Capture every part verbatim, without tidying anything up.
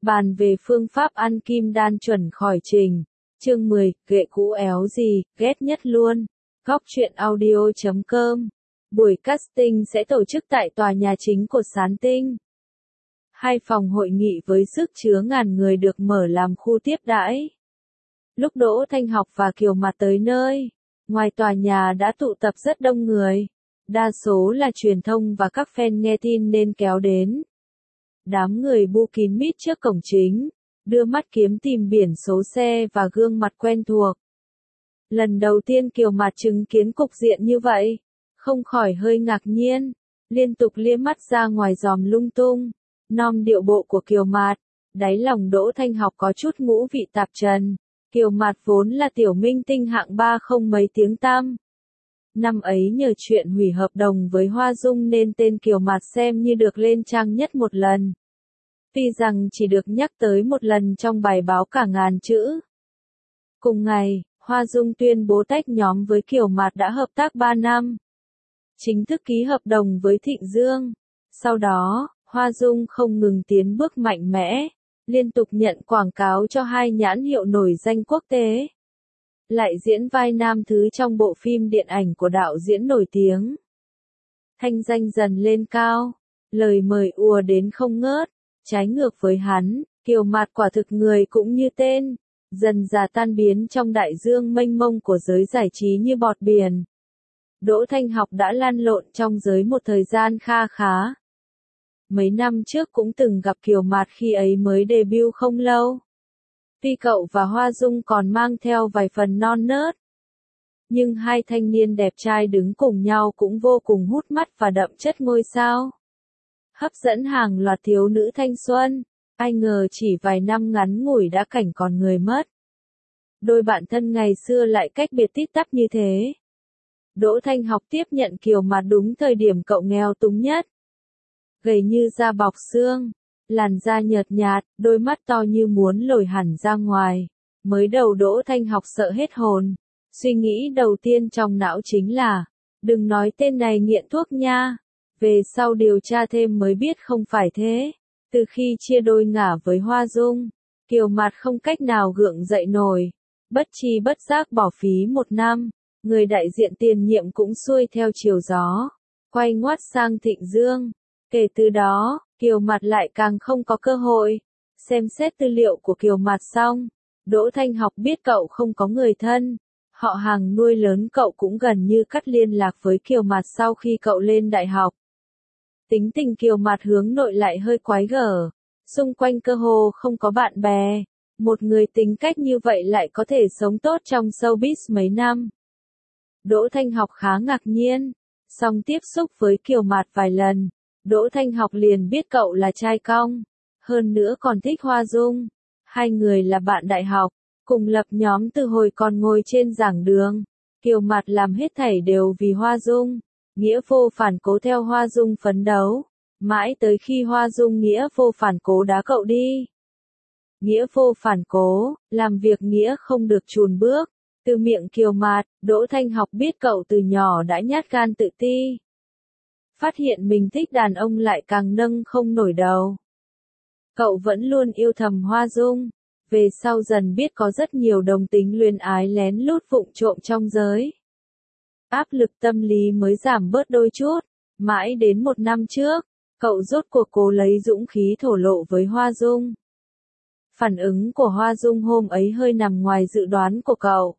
Bàn về phương pháp ăn kim đan chuẩn khỏi trình. Chương mười, ghệ cũ éo gì, ghét nhất luôn. Góc truyện audio chấm com. Buổi casting sẽ tổ chức tại tòa nhà chính của Sán Tinh. Hai phòng hội nghị với sức chứa ngàn người được mở làm khu tiếp đãi. Lúc Đỗ Thanh Học và Kiều Mạt tới nơi, ngoài tòa nhà đã tụ tập rất đông người. Đa số là truyền thông và các fan nghe tin nên kéo đến. Đám người bu kín mít trước cổng chính, đưa mắt kiếm tìm biển số xe và gương mặt quen thuộc. Lần đầu tiên Kiều Mạt chứng kiến cục diện như vậy, không khỏi hơi ngạc nhiên, liên tục liếc mắt ra ngoài dòm lung tung. Nom điệu bộ của Kiều Mạt, đáy lòng Đỗ Thanh Học có chút ngũ vị tạp trần. Kiều Mạt vốn là tiểu minh tinh hạng ba không mấy tiếng tăm. Năm ấy nhờ chuyện hủy hợp đồng với Hoa Dung nên tên Kiều Mạt xem như được lên trang nhất một lần. Tuy rằng chỉ được nhắc tới một lần trong bài báo cả ngàn chữ. Cùng ngày, Hoa Dung tuyên bố tách nhóm với Kiều Mạt đã hợp tác ba năm. Chính thức ký hợp đồng với Thịnh Dương. Sau đó, Hoa Dung không ngừng tiến bước mạnh mẽ, liên tục nhận quảng cáo cho hai nhãn hiệu nổi danh quốc tế. Lại diễn vai nam thứ trong bộ phim điện ảnh của đạo diễn nổi tiếng. Thanh danh dần lên cao, lời mời ùa đến không ngớt, trái ngược với hắn, Kiều Mạt quả thực người cũng như tên, dần dà tan biến trong đại dương mênh mông của giới giải trí như bọt biển. Đỗ Thanh Học đã lăn lộn trong giới một thời gian kha khá. Mấy năm trước cũng từng gặp Kiều Mạt khi ấy mới debut không lâu. Tuy cậu và Hoa Dung còn mang theo vài phần non nớt, nhưng hai thanh niên đẹp trai đứng cùng nhau cũng vô cùng hút mắt và đậm chất ngôi sao. Hấp dẫn hàng loạt thiếu nữ thanh xuân, ai ngờ chỉ vài năm ngắn ngủi đã cảnh còn người mất. Đôi bạn thân ngày xưa lại cách biệt tít tắp như thế. Đỗ Thanh Học tiếp nhận Kiều Mạt đúng thời điểm cậu nghèo túng nhất. Gầy như da bọc xương, làn da nhợt nhạt, đôi mắt to như muốn lồi hẳn ra ngoài. Mới đầu Đỗ Thanh Học sợ hết hồn. Suy nghĩ đầu tiên trong não chính là, đừng nói tên này nghiện thuốc nha. Về sau điều tra thêm mới biết không phải thế. Từ khi chia đôi ngả với Hoa Dung, Kiều Mạt không cách nào gượng dậy nổi. Bất chi bất giác bỏ phí một năm, người đại diện tiền nhiệm cũng xuôi theo chiều gió, quay ngoắt sang Thịnh Dương. Kể từ đó, Kiều Mạt lại càng không có cơ hội. Xem xét tư liệu của Kiều Mạt xong, Đỗ Thanh Học biết cậu không có người thân. Họ hàng nuôi lớn cậu cũng gần như cắt liên lạc với Kiều Mạt sau khi cậu lên đại học. Tính tình Kiều Mạt hướng nội lại hơi quái gở, xung quanh cơ hồ không có bạn bè. Một người tính cách như vậy lại có thể sống tốt trong showbiz mấy năm. Đỗ Thanh Học khá ngạc nhiên, song tiếp xúc với Kiều Mạt vài lần, Đỗ Thanh Học liền biết cậu là trai cong, hơn nữa còn thích Hoa Dung. Hai người là bạn đại học, cùng lập nhóm từ hồi còn ngồi trên giảng đường. Kiều Mạt làm hết thảy đều vì Hoa Dung, nghĩa vô phản cố theo Hoa Dung phấn đấu, mãi tới khi Hoa Dung nghĩa vô phản cố đá cậu đi. Nghĩa vô phản cố, làm việc nghĩa không được chùn bước. Từ miệng Kiều Mạt, Đỗ Thanh Học biết cậu từ nhỏ đã nhát gan tự ti. Phát hiện mình thích đàn ông lại càng nâng không nổi đầu. Cậu vẫn luôn yêu thầm Hoa Dung, về sau dần biết có rất nhiều đồng tính luyến ái lén lút vụng trộm trong giới. Áp lực tâm lý mới giảm bớt đôi chút, mãi đến một năm trước, cậu rốt cuộc cố lấy dũng khí thổ lộ với Hoa Dung. Phản ứng của Hoa Dung hôm ấy hơi nằm ngoài dự đoán của cậu.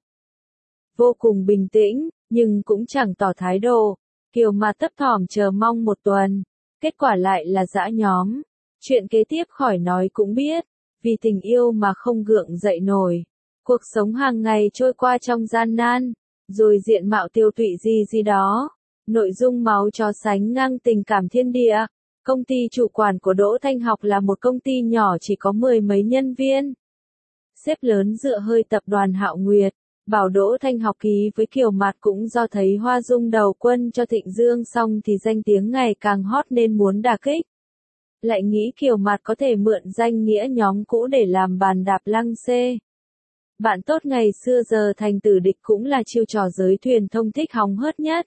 Vô cùng bình tĩnh, nhưng cũng chẳng tỏ thái độ. Kiều Mạt thấp thỏm chờ mong một tuần, kết quả lại là giã nhóm. Chuyện kế tiếp khỏi nói cũng biết, vì tình yêu mà không gượng dậy nổi. Cuộc sống hàng ngày trôi qua trong gian nan, rồi diện mạo tiêu tụy gì gì đó. Nội dung máu chó sánh ngang tình cảm thiên địa. Công ty chủ quản của Đỗ Thanh Học là một công ty nhỏ chỉ có mười mấy nhân viên. Sếp lớn dựa hơi tập đoàn Hạo Nguyệt. Bảo Đỗ Thanh Học ký với Kiều Mạt cũng do thấy Hoa Dung đầu quân cho Thịnh Dương xong thì danh tiếng ngày càng hot nên muốn đả kích. Lại nghĩ Kiều Mạt có thể mượn danh nghĩa nhóm cũ để làm bàn đạp lăng xê. Bạn tốt ngày xưa giờ thành tử địch cũng là chiêu trò giới thuyền thông thích hóng hớt nhất.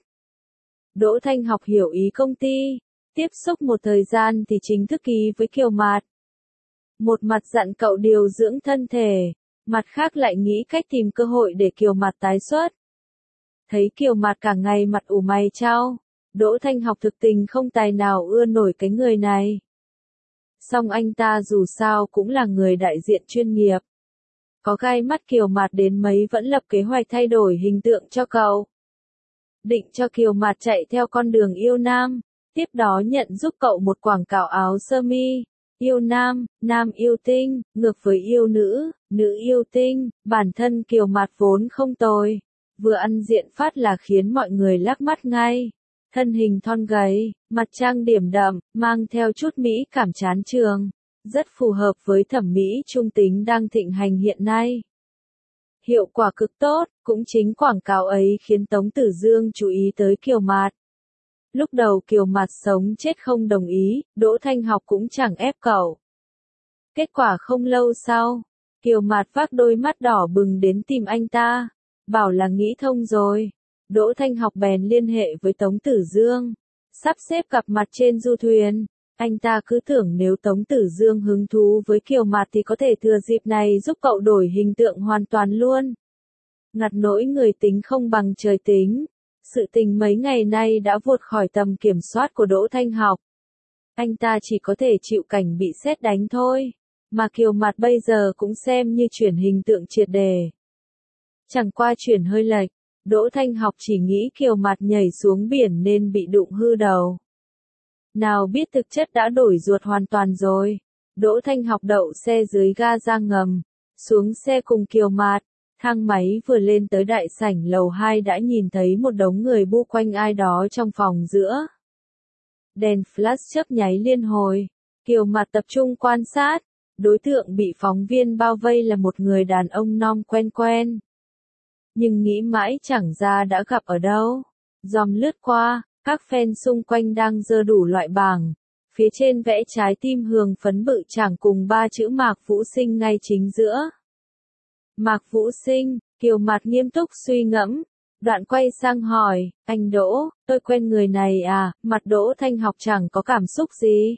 Đỗ Thanh Học hiểu ý công ty, tiếp xúc một thời gian thì chính thức ký với Kiều Mạt. Một mặt dặn cậu điều dưỡng thân thể, mặt khác lại nghĩ cách tìm cơ hội để Kiều Mạt tái xuất. Thấy Kiều Mạt cả ngày mặt ủ mày chau, Đỗ Thanh Học thực tình không tài nào ưa nổi cái người này. Song anh ta dù sao cũng là người đại diện chuyên nghiệp. Có gai mắt Kiều Mạt đến mấy vẫn lập kế hoạch thay đổi hình tượng cho cậu. Định cho Kiều Mạt chạy theo con đường yêu nam, tiếp đó nhận giúp cậu một quảng cáo áo sơ mi. Yêu nam, nam yêu tinh, ngược với yêu nữ, nữ yêu tinh, bản thân Kiều Mạt vốn không tồi. Vừa ăn diện phát là khiến mọi người lắc mắt ngay. Thân hình thon gầy, mặt trang điểm đậm, mang theo chút mỹ cảm chán trường. Rất phù hợp với thẩm mỹ trung tính đang thịnh hành hiện nay. Hiệu quả cực tốt, cũng chính quảng cáo ấy khiến Tống Tử Dương chú ý tới Kiều Mạt. Lúc đầu Kiều Mạt sống chết không đồng ý, Đỗ Thanh Học cũng chẳng ép cậu. Kết quả không lâu sau, Kiều Mạt vác đôi mắt đỏ bừng đến tìm anh ta, bảo là nghĩ thông rồi. Đỗ Thanh Học bèn liên hệ với Tống Tử Dương, sắp xếp gặp mặt trên du thuyền. Anh ta cứ tưởng nếu Tống Tử Dương hứng thú với Kiều Mạt thì có thể thừa dịp này giúp cậu đổi hình tượng hoàn toàn luôn. Ngặt nỗi người tính không bằng trời tính. Sự tình mấy ngày nay đã vượt khỏi tầm kiểm soát của Đỗ Thanh Học. Anh ta chỉ có thể chịu cảnh bị sét đánh thôi. Mà Kiều Mạt bây giờ cũng xem như chuyển hình tượng triệt đề. Chẳng qua chuyển hơi lệch, Đỗ Thanh Học chỉ nghĩ Kiều Mạt nhảy xuống biển nên bị đụng hư đầu. Nào biết thực chất đã đổi ruột hoàn toàn rồi. Đỗ Thanh Học đậu xe dưới ga ra ngầm, xuống xe cùng Kiều Mạt. Thang máy vừa lên tới đại sảnh lầu hai đã nhìn thấy một đống người bu quanh ai đó trong phòng giữa. Đèn flash chớp nháy liên hồi. Kiều Mạt tập trung quan sát. Đối tượng bị phóng viên bao vây là một người đàn ông non quen quen. Nhưng nghĩ mãi chẳng ra đã gặp ở đâu. Dòm lướt qua, các fan xung quanh đang giơ đủ loại bảng. Phía trên vẽ trái tim hường phấn bự chẳng cùng ba chữ Mạc Vũ Sinh ngay chính giữa. Mạc Vũ Sinh, Kiều Mạt nghiêm túc suy ngẫm. Đoạn quay sang hỏi, anh Đỗ, tôi quen người này à? Mặt Đỗ Thanh Học chẳng có cảm xúc gì.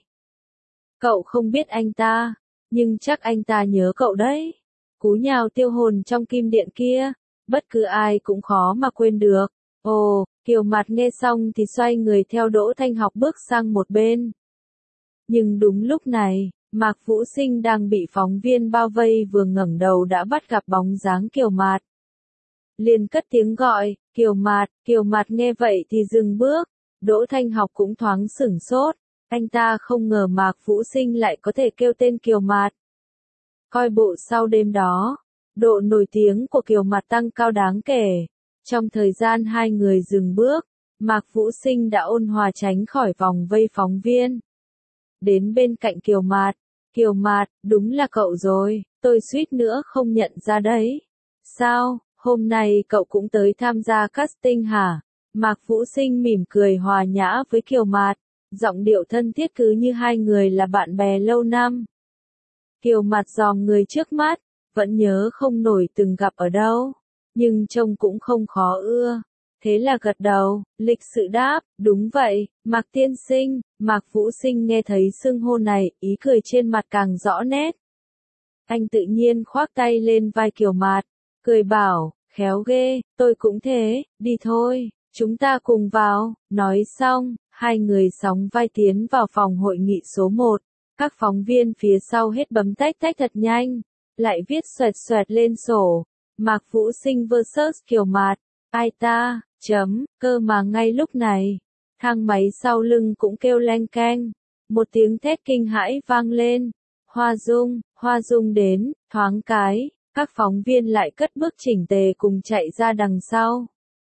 Cậu không biết anh ta, nhưng chắc anh ta nhớ cậu đấy. Cú nhào tiêu hồn trong kim điện kia, bất cứ ai cũng khó mà quên được. Ồ, Kiều Mạt nghe xong thì xoay người theo Đỗ Thanh Học bước sang một bên. Nhưng đúng lúc này, Mạc Vũ Sinh đang bị phóng viên bao vây vừa ngẩng đầu đã bắt gặp bóng dáng Kiều Mạt. Liền cất tiếng gọi, Kiều Mạt, Kiều Mạt nghe vậy thì dừng bước. Đỗ Thanh Học cũng thoáng sửng sốt. Anh ta không ngờ Mạc Vũ Sinh lại có thể kêu tên Kiều Mạt. Coi bộ sau đêm đó, độ nổi tiếng của Kiều Mạt tăng cao đáng kể. Trong thời gian hai người dừng bước, Mạc Vũ Sinh đã ôn hòa tránh khỏi vòng vây phóng viên. Đến bên cạnh Kiều Mạt, Kiều Mạt, đúng là cậu rồi, tôi suýt nữa không nhận ra đấy. Sao, hôm nay cậu cũng tới tham gia casting hả? Mạc Vũ Sinh mỉm cười hòa nhã với Kiều Mạt, giọng điệu thân thiết cứ như hai người là bạn bè lâu năm. Kiều Mạt dòm người trước mắt, vẫn nhớ không nổi từng gặp ở đâu, nhưng trông cũng không khó ưa. Thế là gật đầu, lịch sự đáp, đúng vậy, Mạc tiên sinh. Mạc Vũ Sinh nghe thấy xưng hô này, ý cười trên mặt càng rõ nét. Anh tự nhiên khoác tay lên vai Kiều Mạt, cười bảo, khéo ghê, tôi cũng thế, đi thôi, chúng ta cùng vào. Nói xong, hai người sóng vai tiến vào phòng hội nghị số một. Các phóng viên phía sau hết bấm tách tách thật nhanh, lại viết xoẹt xoẹt lên sổ. Mạc Vũ Sinh versus Kiều Mạt, ai ta, chấm, cơ mà ngay lúc này, thang máy sau lưng cũng kêu leng keng, một tiếng thét kinh hãi vang lên. Hoa Dung, Hoa Dung đến, thoáng cái, các phóng viên lại cất bước chỉnh tề cùng chạy ra đằng sau.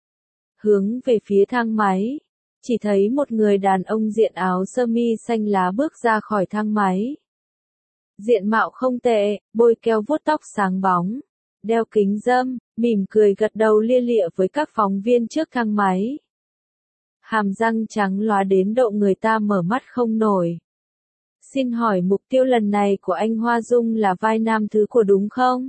Hướng về phía thang máy, chỉ thấy một người đàn ông diện áo sơ mi xanh lá bước ra khỏi thang máy. Diện mạo không tệ, bôi keo vuốt tóc sáng bóng, đeo kính râm, mỉm cười gật đầu lia lịa với các phóng viên trước thang máy. Hàm răng trắng lóa đến độ người ta mở mắt không nổi. Xin hỏi mục tiêu lần này của anh Hoa Dung là vai nam thứ của đúng không?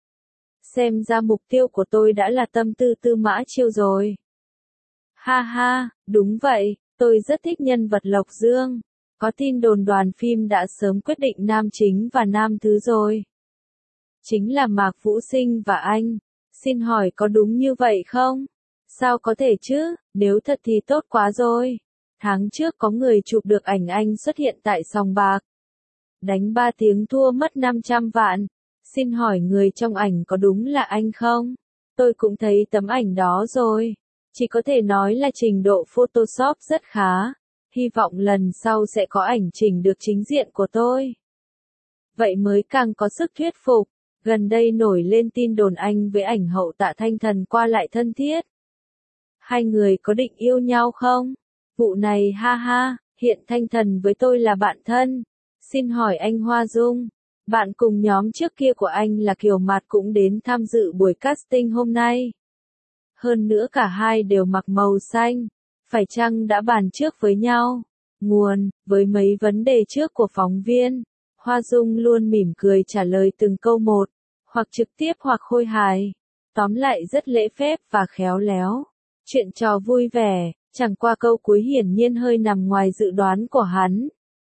Xem ra mục tiêu của tôi đã là Tâm Tư Tư Mã Chiêu rồi. Ha ha, đúng vậy, tôi rất thích nhân vật Lộc Dương. Có tin đồn đoàn phim đã sớm quyết định nam chính và nam thứ rồi. Chính là Mạc Vũ Sinh và anh. Xin hỏi có đúng như vậy không? Sao có thể chứ, nếu thật thì tốt quá rồi. Tháng trước có người chụp được ảnh anh xuất hiện tại sòng bạc. Đánh ba tiếng thua mất năm trăm vạn. Xin hỏi người trong ảnh có đúng là anh không? Tôi cũng thấy tấm ảnh đó rồi. Chỉ có thể nói là trình độ Photoshop rất khá. Hy vọng lần sau sẽ có ảnh chỉnh được chính diện của tôi. Vậy mới càng có sức thuyết phục. Gần đây nổi lên tin đồn anh với ảnh hậu Tạ Thanh Thần qua lại thân thiết. Hai người có định yêu nhau không? Vụ này ha ha, hiện Thanh Thần với tôi là bạn thân. Xin hỏi anh Hoa Dung, bạn cùng nhóm trước kia của anh là Kiều Mạt cũng đến tham dự buổi casting hôm nay. Hơn nữa cả hai đều mặc màu xanh. Phải chăng đã bàn trước với nhau? Nguồn, với mấy vấn đề trước của phóng viên, Hoa Dung luôn mỉm cười trả lời từng câu một, hoặc trực tiếp hoặc khôi hài. Tóm lại rất lễ phép và khéo léo. Chuyện trò vui vẻ, chẳng qua câu cuối hiển nhiên hơi nằm ngoài dự đoán của hắn.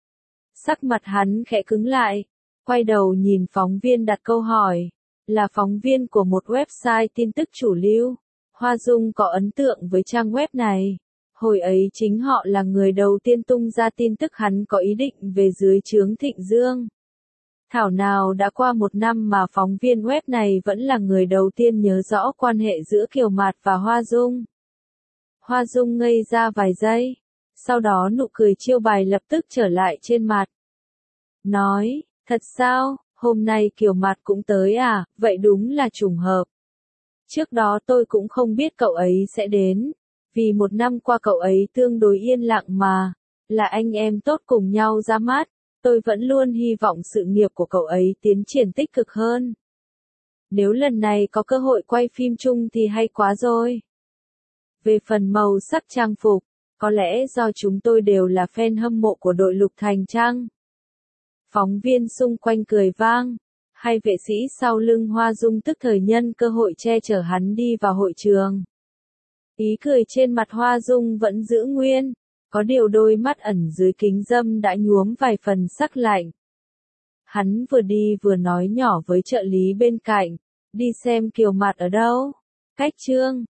Sắc mặt hắn khẽ cứng lại, quay đầu nhìn phóng viên đặt câu hỏi, là phóng viên của một website tin tức chủ lưu. Hoa Dung có ấn tượng với trang web này. Hồi ấy chính họ là người đầu tiên tung ra tin tức hắn có ý định về dưới trướng Thịnh Dương. Thảo nào đã qua một năm mà phóng viên web này vẫn là người đầu tiên nhớ rõ quan hệ giữa Kiều Mạt và Hoa Dung. Hoa Dung ngây ra vài giây, sau đó nụ cười chiêu bài lập tức trở lại trên mặt. Nói, thật sao, hôm nay Kiều Mạt cũng tới à, vậy đúng là trùng hợp. Trước đó tôi cũng không biết cậu ấy sẽ đến, vì một năm qua cậu ấy tương đối yên lặng mà, là anh em tốt cùng nhau ra mắt, tôi vẫn luôn hy vọng sự nghiệp của cậu ấy tiến triển tích cực hơn. Nếu lần này có cơ hội quay phim chung thì hay quá rồi. Về phần màu sắc trang phục, có lẽ do chúng tôi đều là fan hâm mộ của đội Lục Thành chăng? Phóng viên xung quanh cười vang, hai vệ sĩ sau lưng Hoa Dung tức thời nhân cơ hội che chở hắn đi vào hội trường. Ý cười trên mặt Hoa Dung vẫn giữ nguyên, có điều đôi mắt ẩn dưới kính râm đã nhuốm vài phần sắc lạnh. Hắn vừa đi vừa nói nhỏ với trợ lý bên cạnh, đi xem Kiều Mạt ở đâu? Cách Trương.